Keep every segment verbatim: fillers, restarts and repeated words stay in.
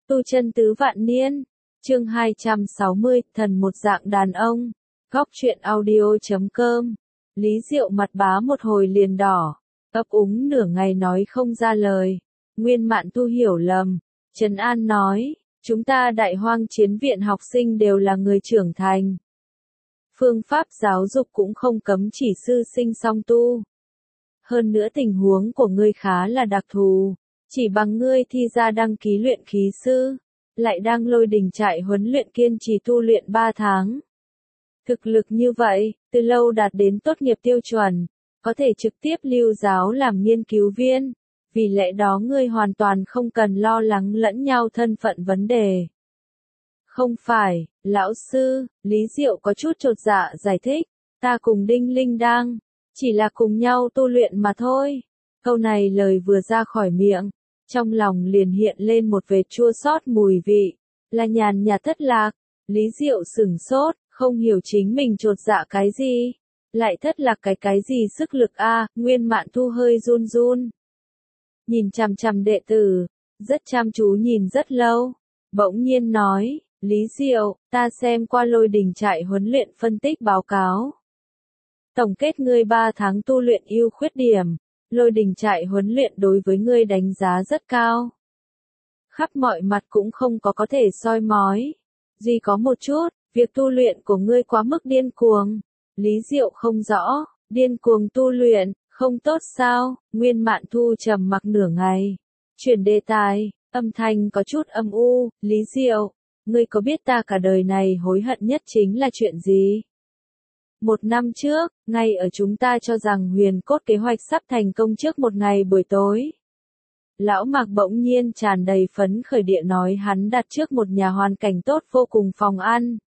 Tu chân tứ vạn niên, chương hai trăm sáu mươi, thần một dạng đàn ông, góc truyện audio chấm com. Lý Diệu mặt bá một hồi liền đỏ, ấp úng nửa ngày nói không ra lời. Nguyên Mạn Tu hiểu lầm, trấn an nói, chúng ta Đại Hoang Chiến viện học sinh đều là người trưởng thành. Phương pháp giáo dục cũng không cấm chỉ sư sinh song tu. Hơn nữa tình huống của ngươi khá là đặc thù. Chỉ bằng ngươi thi ra đăng ký luyện khí sư, lại đang Lôi Đình trại huấn luyện kiên trì tu luyện ba tháng. Thực lực như vậy, từ lâu đạt đến tốt nghiệp tiêu chuẩn, có thể trực tiếp lưu giáo làm nghiên cứu viên, vì lẽ đó ngươi hoàn toàn không cần lo lắng lẫn nhau thân phận vấn đề. Không phải, lão sư, Lý Diệu có chút chột dạ giải thích, ta cùng Đinh Linh đang, chỉ là cùng nhau tu luyện mà thôi. Câu này lời vừa ra khỏi miệng, trong lòng liền hiện lên một vệt chua xót mùi vị, là nhàn nhạt thất lạc. Lý Diệu sửng sốt, không hiểu chính mình chột dạ cái gì, lại thất lạc cái cái gì sức lực a. À, Nguyên Mạn Thu hơi run run, nhìn chằm chằm đệ tử, rất chăm chú nhìn rất lâu, bỗng nhiên nói, Lý Diệu, ta xem qua Lôi Đình trại huấn luyện phân tích báo cáo. Tổng kết ngươi ba tháng tu luyện ưu khuyết điểm. Lôi Đình trại huấn luyện đối với ngươi đánh giá rất cao. Khắp mọi mặt cũng không có có thể soi mói. Duy có một chút, việc tu luyện của ngươi quá mức điên cuồng. Lý Diệu không rõ, điên cuồng tu luyện, không tốt sao? Nguyên Mạn Thu trầm mặc nửa ngày. Chuyển đề tài, âm thanh có chút âm u, Lý Diệu, ngươi có biết ta cả đời này hối hận nhất chính là chuyện gì? Một năm trước, ngay ở chúng ta cho rằng huyền cốt kế hoạch sắp thành công trước một ngày buổi tối. Lão Mạc bỗng nhiên tràn đầy phấn khởi địa nói hắn đặt trước một nhà hoàn cảnh tốt vô cùng phòng ăn.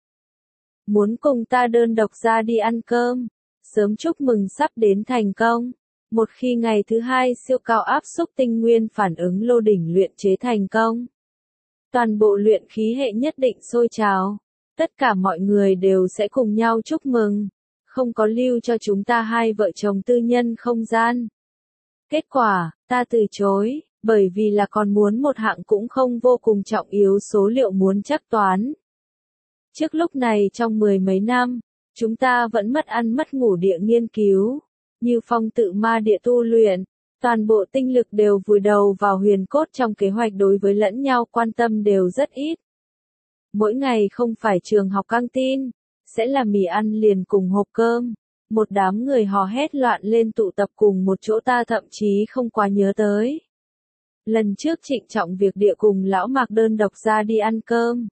Muốn cùng ta đơn độc ra đi ăn cơm, sớm chúc mừng sắp đến thành công. Một khi ngày thứ hai siêu cao áp xúc tinh nguyên phản ứng lô đỉnh luyện chế thành công. Toàn bộ luyện khí hệ nhất định sôi trào. Tất cả mọi người đều sẽ cùng nhau chúc mừng. Không có lưu cho chúng ta hai vợ chồng tư nhân không gian. Kết quả, ta từ chối, bởi vì là còn muốn một hạng cũng không vô cùng trọng yếu số liệu muốn chắc toán. Trước lúc này trong mười mấy năm, chúng ta vẫn mất ăn mất ngủ địa nghiên cứu, như phong tự ma địa tu luyện, toàn bộ tinh lực đều vùi đầu vào huyền cốt trong kế hoạch đối với lẫn nhau quan tâm đều rất ít. Mỗi ngày không phải trường học căng tin, sẽ là mì ăn liền cùng hộp cơm. Một đám người hò hét loạn lên tụ tập cùng một chỗ ta thậm chí không quá nhớ tới. Lần trước trịnh trọng việc địa cùng lão Mạc đơn độc ra đi ăn cơm.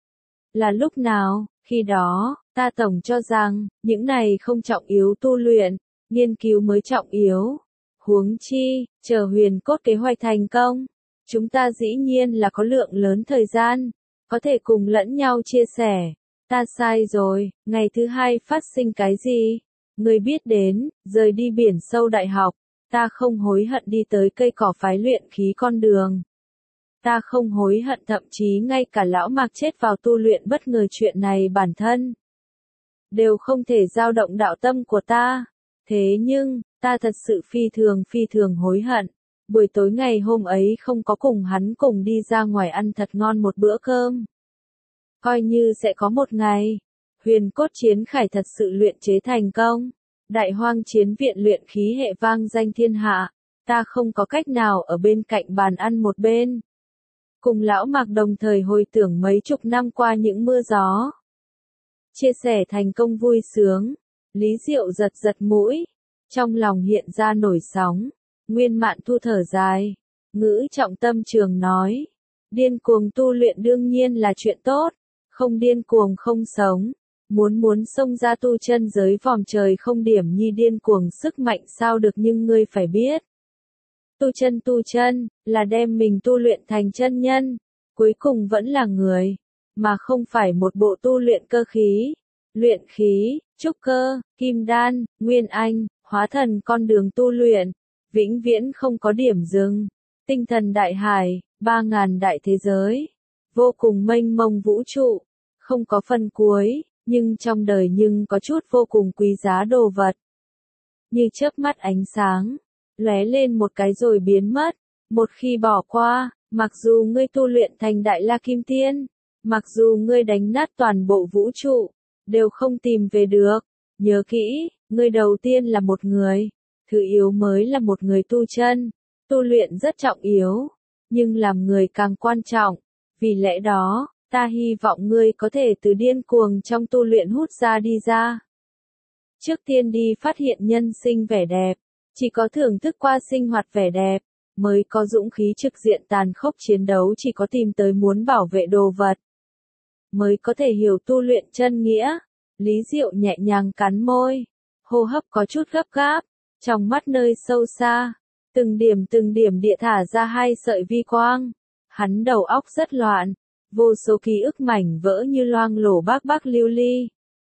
Là lúc nào? Khi đó, ta tổng cho rằng, những này không trọng yếu tu luyện, nghiên cứu mới trọng yếu. Huống chi, chờ huyền cốt kế hoạch thành công. Chúng ta dĩ nhiên là có lượng lớn thời gian, có thể cùng lẫn nhau chia sẻ. Ta sai rồi, ngày thứ hai phát sinh cái gì? Người biết đến, rời đi biển sâu đại học, ta không hối hận đi tới cây cỏ phái luyện khí con đường. Ta không hối hận thậm chí ngay cả lão Mạc chết vào tu luyện bất ngờ chuyện này bản thân. Đều không thể dao động đạo tâm của ta. Thế nhưng, ta thật sự phi thường phi thường hối hận. Buổi tối ngày hôm ấy không có cùng hắn cùng đi ra ngoài ăn thật ngon một bữa cơm. Coi như sẽ có một ngày, huyền cốt chiến khải thật sự luyện chế thành công, Đại Hoang Chiến viện luyện khí hệ vang danh thiên hạ, ta không có cách nào ở bên cạnh bàn ăn một bên. Cùng lão Mạc đồng thời hồi tưởng mấy chục năm qua những mưa gió. Chia sẻ thành công vui sướng, Lý Diệu giật giật mũi, trong lòng hiện ra nổi sóng, Nguyên Mạn Thu thở dài, ngữ trọng tâm trường nói, điên cuồng tu luyện đương nhiên là chuyện tốt. Không điên cuồng không sống, muốn muốn xông ra tu chân giới vòm trời không điểm nhi điên cuồng sức mạnh sao được nhưng ngươi phải biết. Tu chân tu chân, là đem mình tu luyện thành chân nhân, cuối cùng vẫn là người, mà không phải một bộ tu luyện cơ khí, luyện khí, trúc cơ, kim đan, nguyên anh, hóa thần con đường tu luyện, vĩnh viễn không có điểm dừng, tinh thần đại hải, ba ngàn đại thế giới. Vô cùng mênh mông vũ trụ, không có phần cuối, nhưng trong đời nhưng có chút vô cùng quý giá đồ vật. Như chớp mắt ánh sáng, lóe lên một cái rồi biến mất, một khi bỏ qua, Mặc dù ngươi tu luyện thành Đại La Kim Tiên, mặc dù ngươi đánh nát toàn bộ vũ trụ, đều không tìm về được. Nhớ kỹ, ngươi đầu tiên là một người, thứ yếu mới là một người tu chân. Tu luyện rất trọng yếu, nhưng làm người càng quan trọng. Vì lẽ đó, ta hy vọng ngươi có thể từ điên cuồng trong tu luyện hút ra đi ra. Trước tiên đi phát hiện nhân sinh vẻ đẹp, chỉ có thưởng thức qua sinh hoạt vẻ đẹp, mới có dũng khí trực diện tàn khốc chiến đấu, chỉ có tìm tới muốn bảo vệ đồ vật, mới có thể hiểu tu luyện chân nghĩa. Lý Diệu nhẹ nhàng cắn môi, hô hấp có chút gấp gáp, trong mắt nơi sâu xa, từng điểm từng điểm địa thả ra hai sợi vi quang. Hắn đầu óc rất loạn, vô số ký ức mảnh vỡ như loang lổ bác bác lưu ly,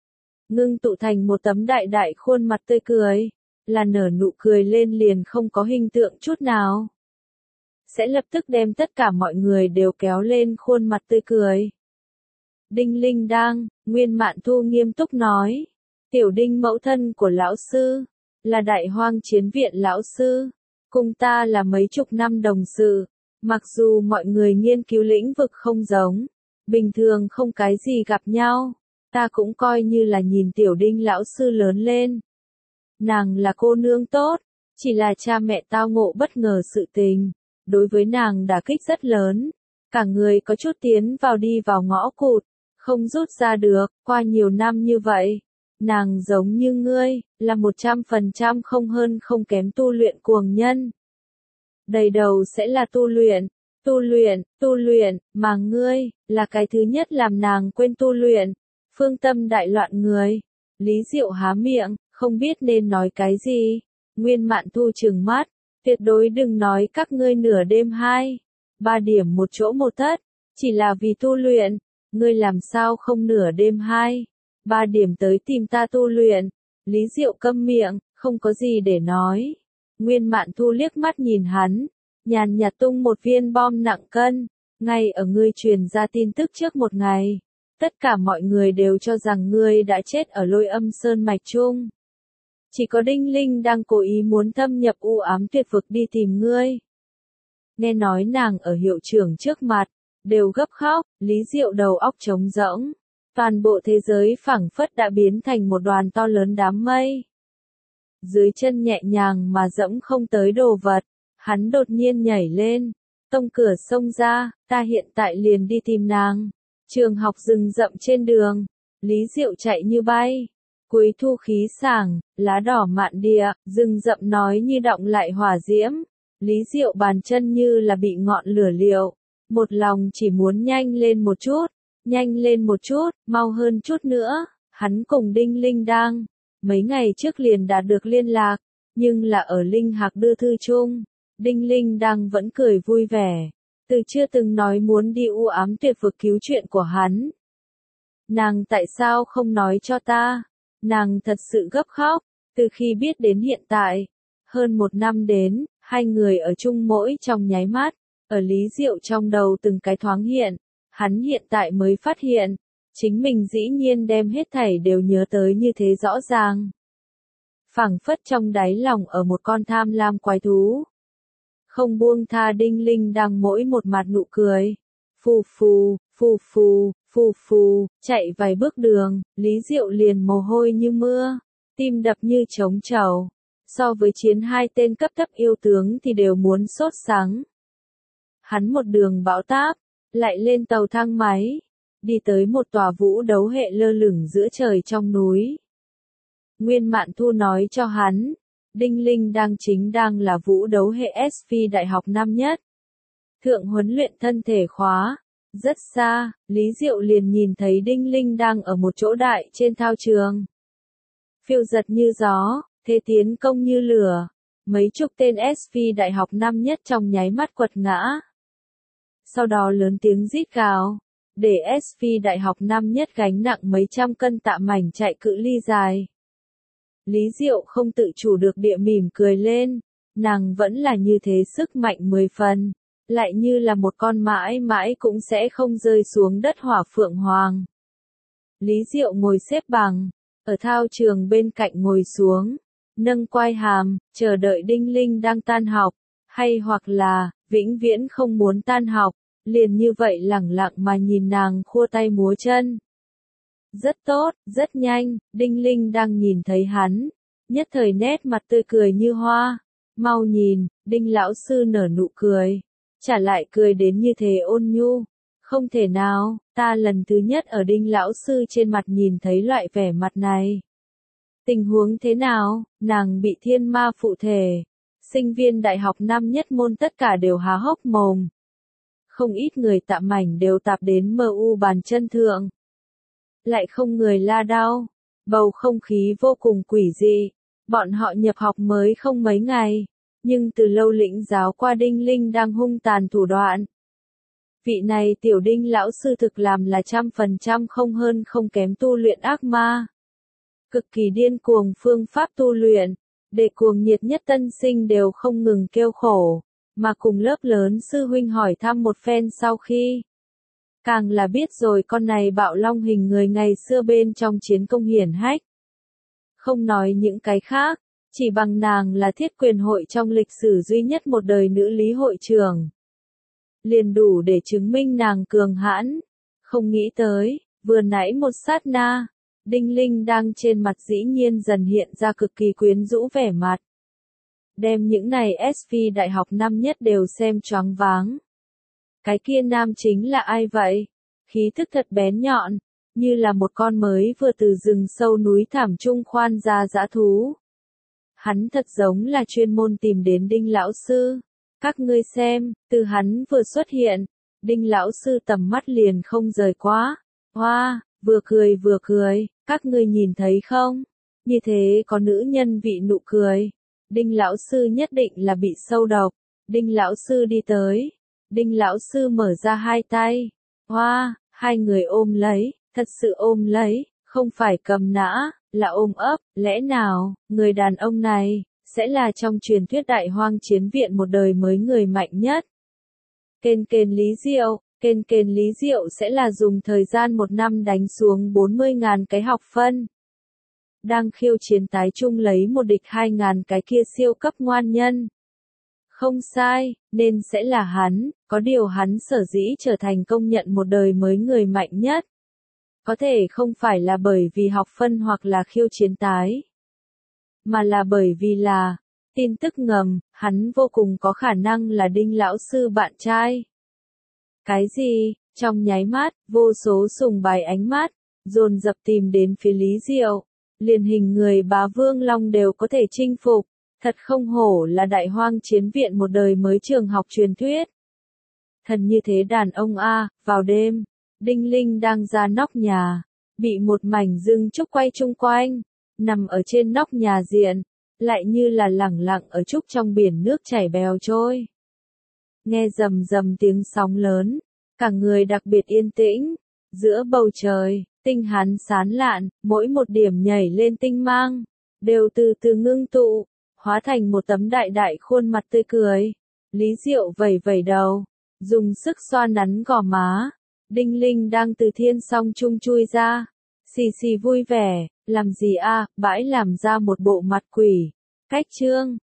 ngưng tụ thành một tấm đại đại khuôn mặt tươi cười, là nở nụ cười lên liền không có hình tượng chút nào. Sẽ lập tức đem tất cả mọi người đều kéo lên khuôn mặt tươi cười. Đinh Linh Đang, Nguyên Mạn Thu nghiêm túc nói. Tiểu Đinh mẫu thân của lão sư, là Đại Hoang Chiến Viện lão sư, cùng ta là mấy chục năm đồng sự. Mặc dù mọi người nghiên cứu lĩnh vực không giống, bình thường không cái gì gặp nhau, ta cũng coi như là nhìn Tiểu Đinh lão sư lớn lên. Nàng là cô nương tốt, chỉ là cha mẹ tao ngộ bất ngờ sự tình, đối với nàng đả kích rất lớn, cả người có chút tiến vào đi vào ngõ cụt, không rút ra được. Qua nhiều năm như vậy, nàng giống như ngươi, là một trăm phần trăm không hơn không kém tu luyện cuồng nhân. Đầy đầu sẽ là tu luyện, tu luyện, tu luyện, mà ngươi, là cái thứ nhất làm nàng quên tu luyện. Phương tâm đại loạn người. Lý Diệu há miệng, không biết nên nói cái gì. Nguyên Mạn Thu trừng mắt, tuyệt đối đừng nói các ngươi nửa đêm hai, ba điểm một chỗ một thất, chỉ là vì tu luyện. Ngươi làm sao không nửa đêm hai, ba điểm tới tìm ta tu luyện. Lý Diệu câm miệng, không có gì để nói. Nguyên Mạn Thu liếc mắt nhìn hắn, nhàn nhạt tung một viên bom nặng cân. Ngay ở ngươi truyền ra tin tức trước một ngày, tất cả mọi người đều cho rằng ngươi đã chết ở Lôi Âm Sơn mạch trung. Chỉ có Đinh Linh đang cố ý muốn thâm nhập u ám tuyệt vực đi tìm ngươi. Nghe nói nàng ở hiệu trưởng trước mặt, đều gấp khóc. Lý Diệu đầu óc trống rỗng, toàn bộ thế giới phảng phất đã biến thành một đoàn to lớn đám mây. Dưới chân nhẹ nhàng mà dẫm không tới đồ vật, hắn đột nhiên nhảy lên, tông cửa xông ra. Ta hiện tại liền đi tìm nàng. Trường học rừng rậm trên đường, Lý Diệu chạy như bay. Cuối thu khí sảng, lá đỏ mạn địa, rừng rậm nói như đọng lại hỏa diễm. Lý Diệu bàn chân như là bị ngọn lửa liệu, một lòng chỉ muốn nhanh lên một chút, nhanh lên một chút, mau hơn chút nữa. Hắn cùng Đinh Linh Đang, mấy ngày trước liền đạt được liên lạc, nhưng là ở Linh Hạc đưa thư chung. Đinh Linh Đang vẫn cười vui vẻ, từ chưa từng nói muốn đi u ám tuyệt vực cứu chuyện của hắn. Nàng tại sao không nói cho ta? Nàng thật sự gấp khóc, từ khi biết đến hiện tại, hơn một năm đến, hai người ở chung mỗi trong nháy mắt, ở Lý Diệu trong đầu từng cái thoáng hiện, hắn hiện tại mới phát hiện, chính mình dĩ nhiên đem hết thảy đều nhớ tới như thế rõ ràng. Phảng phất trong đáy lòng ở một con tham lam quái thú. Không buông tha. Đinh Linh đang mỗi một mặt nụ cười. Phù phù, phù phù, phù phù, chạy vài bước đường, Lý Diệu liền mồ hôi như mưa, tim đập như trống trầu. So với chiến hai tên cấp thấp yêu tướng thì đều muốn sốt sắng. Hắn một đường bão táp, lại lên tàu thang máy, đi tới một tòa vũ đấu hệ lơ lửng giữa trời trong núi. Nguyên Mạn Thu nói cho hắn, Đinh Linh đang chính đang là vũ đấu hệ ét pê đại học năm nhất. Thượng huấn luyện thân thể khóa. Rất xa, Lý Diệu liền nhìn thấy Đinh Linh đang ở một chỗ đại trên thao trường. Phiêu giật như gió, thế tiến công như lửa. Mấy chục tên ét pê đại học năm nhất trong nháy mắt quật ngã. Sau đó lớn tiếng rít gào, để ét pê đại học năm nhất gánh nặng mấy trăm cân tạ mảnh chạy cự ly dài. Lý Diệu không tự chủ được địa mỉm cười lên, nàng vẫn là như thế sức mạnh mười phần, lại như là một con mãi mãi cũng sẽ không rơi xuống đất hỏa phượng hoàng. Lý Diệu ngồi xếp bằng, ở thao trường bên cạnh ngồi xuống, nâng quai hàm, chờ đợi Đinh Linh đang tan học, hay hoặc là, vĩnh viễn không muốn tan học, liền như vậy lẳng lặng mà nhìn nàng khua tay múa chân. Rất tốt, rất nhanh, Đinh Linh đang nhìn thấy hắn, nhất thời nét mặt tươi cười như hoa. Mau nhìn, Đinh lão sư nở nụ cười, trả lại cười đến như thế ôn nhu. Không thể nào, ta lần thứ nhất ở Đinh lão sư trên mặt nhìn thấy loại vẻ mặt này. Tình huống thế nào, nàng bị thiên ma phụ thể. Sinh viên đại học năm nhất môn tất cả đều há hốc mồm. Không ít người tạm mảnh đều tạp đến mờ u bàn chân thượng. Lại không người la đau, bầu không khí vô cùng quỷ dị. Bọn họ nhập học mới không mấy ngày, nhưng từ lâu lĩnh giáo qua Đinh Linh đang hung tàn thủ đoạn. Vị này tiểu Đinh lão sư thực làm là trăm phần trăm không hơn không kém tu luyện ác ma. Cực kỳ điên cuồng phương pháp tu luyện, để cuồng nhiệt nhất tân sinh đều không ngừng kêu khổ, mà cùng lớp lớn sư huynh hỏi thăm một phen sau khi. Càng là biết rồi con này bạo long hình người ngày xưa bên trong chiến công hiển hách. Không nói những cái khác, chỉ bằng nàng là thiết quyền hội trong lịch sử duy nhất một đời nữ lý hội trưởng. Liền đủ để chứng minh nàng cường hãn. Không nghĩ tới, vừa nãy một sát na, Đinh Linh đang trên mặt dĩ nhiên dần hiện ra cực kỳ quyến rũ vẻ mặt. Đem những này ét vê đại học năm nhất đều xem choáng váng. Cái kia nam chính là ai vậy? Khí thức thật bén nhọn, như là một con mới vừa từ rừng sâu núi thảm trung khoan ra dã thú. Hắn thật giống là chuyên môn tìm đến Đinh lão sư. Các ngươi xem, từ hắn vừa xuất hiện, Đinh lão sư tầm mắt liền không rời quá. Hoa, vừa cười vừa cười, các ngươi nhìn thấy không? Như thế có nữ nhân vị nụ cười. Đinh lão sư nhất định là bị sâu độc. Đinh lão sư đi tới. Đinh lão sư mở ra hai tay. Hoa, hai người ôm lấy, thật sự ôm lấy, không phải cầm nã, là ôm ấp. Lẽ nào, người đàn ông này sẽ là trong truyền thuyết đại hoang chiến viện một đời mới người mạnh nhất? Kên kên Lý Diệu, kên kên Lý Diệu sẽ là dùng thời gian một năm đánh xuống bốn mươi ngàn cái học phân. Đang khiêu chiến tái trung lấy một địch hai ngàn cái kia siêu cấp ngoan nhân. Không sai, nên sẽ là hắn, có điều hắn sở dĩ trở thành công nhận một đời mới người mạnh nhất. Có thể không phải là bởi vì học phân hoặc là khiêu chiến tái, mà là bởi vì là, tin tức ngầm, hắn vô cùng có khả năng là Đinh lão sư bạn trai. Cái gì? Trong nháy mắt, vô số sùng bài ánh mắt, dồn dập tìm đến phía Lý Diệu, liền hình người bá vương long đều có thể chinh phục. Thật không hổ là đại hoang chiến viện một đời mới trường học truyền thuyết. Thần như thế đàn ông a, vào đêm, Đinh Linh đang ra nóc nhà, bị một mảnh rừng trúc quay chung quanh, nằm ở trên nóc nhà diện, lại như là lẳng lặng ở trúc trong biển nước chảy bèo trôi. Nghe rầm rầm tiếng sóng lớn, cả người đặc biệt yên tĩnh, giữa bầu trời, tinh hắn sán lạn, mỗi một điểm nhảy lên tinh mang, đều từ từ ngưng tụ, hóa thành một tấm đại đại khuôn mặt tươi cười. Lý Diệu vẩy vẩy đầu, dùng sức xoa nắn gò má. Đinh Linh đang từ thiên song trung chui ra, xì xì vui vẻ, làm gì a, bãi làm ra một bộ mặt quỷ. Cách chương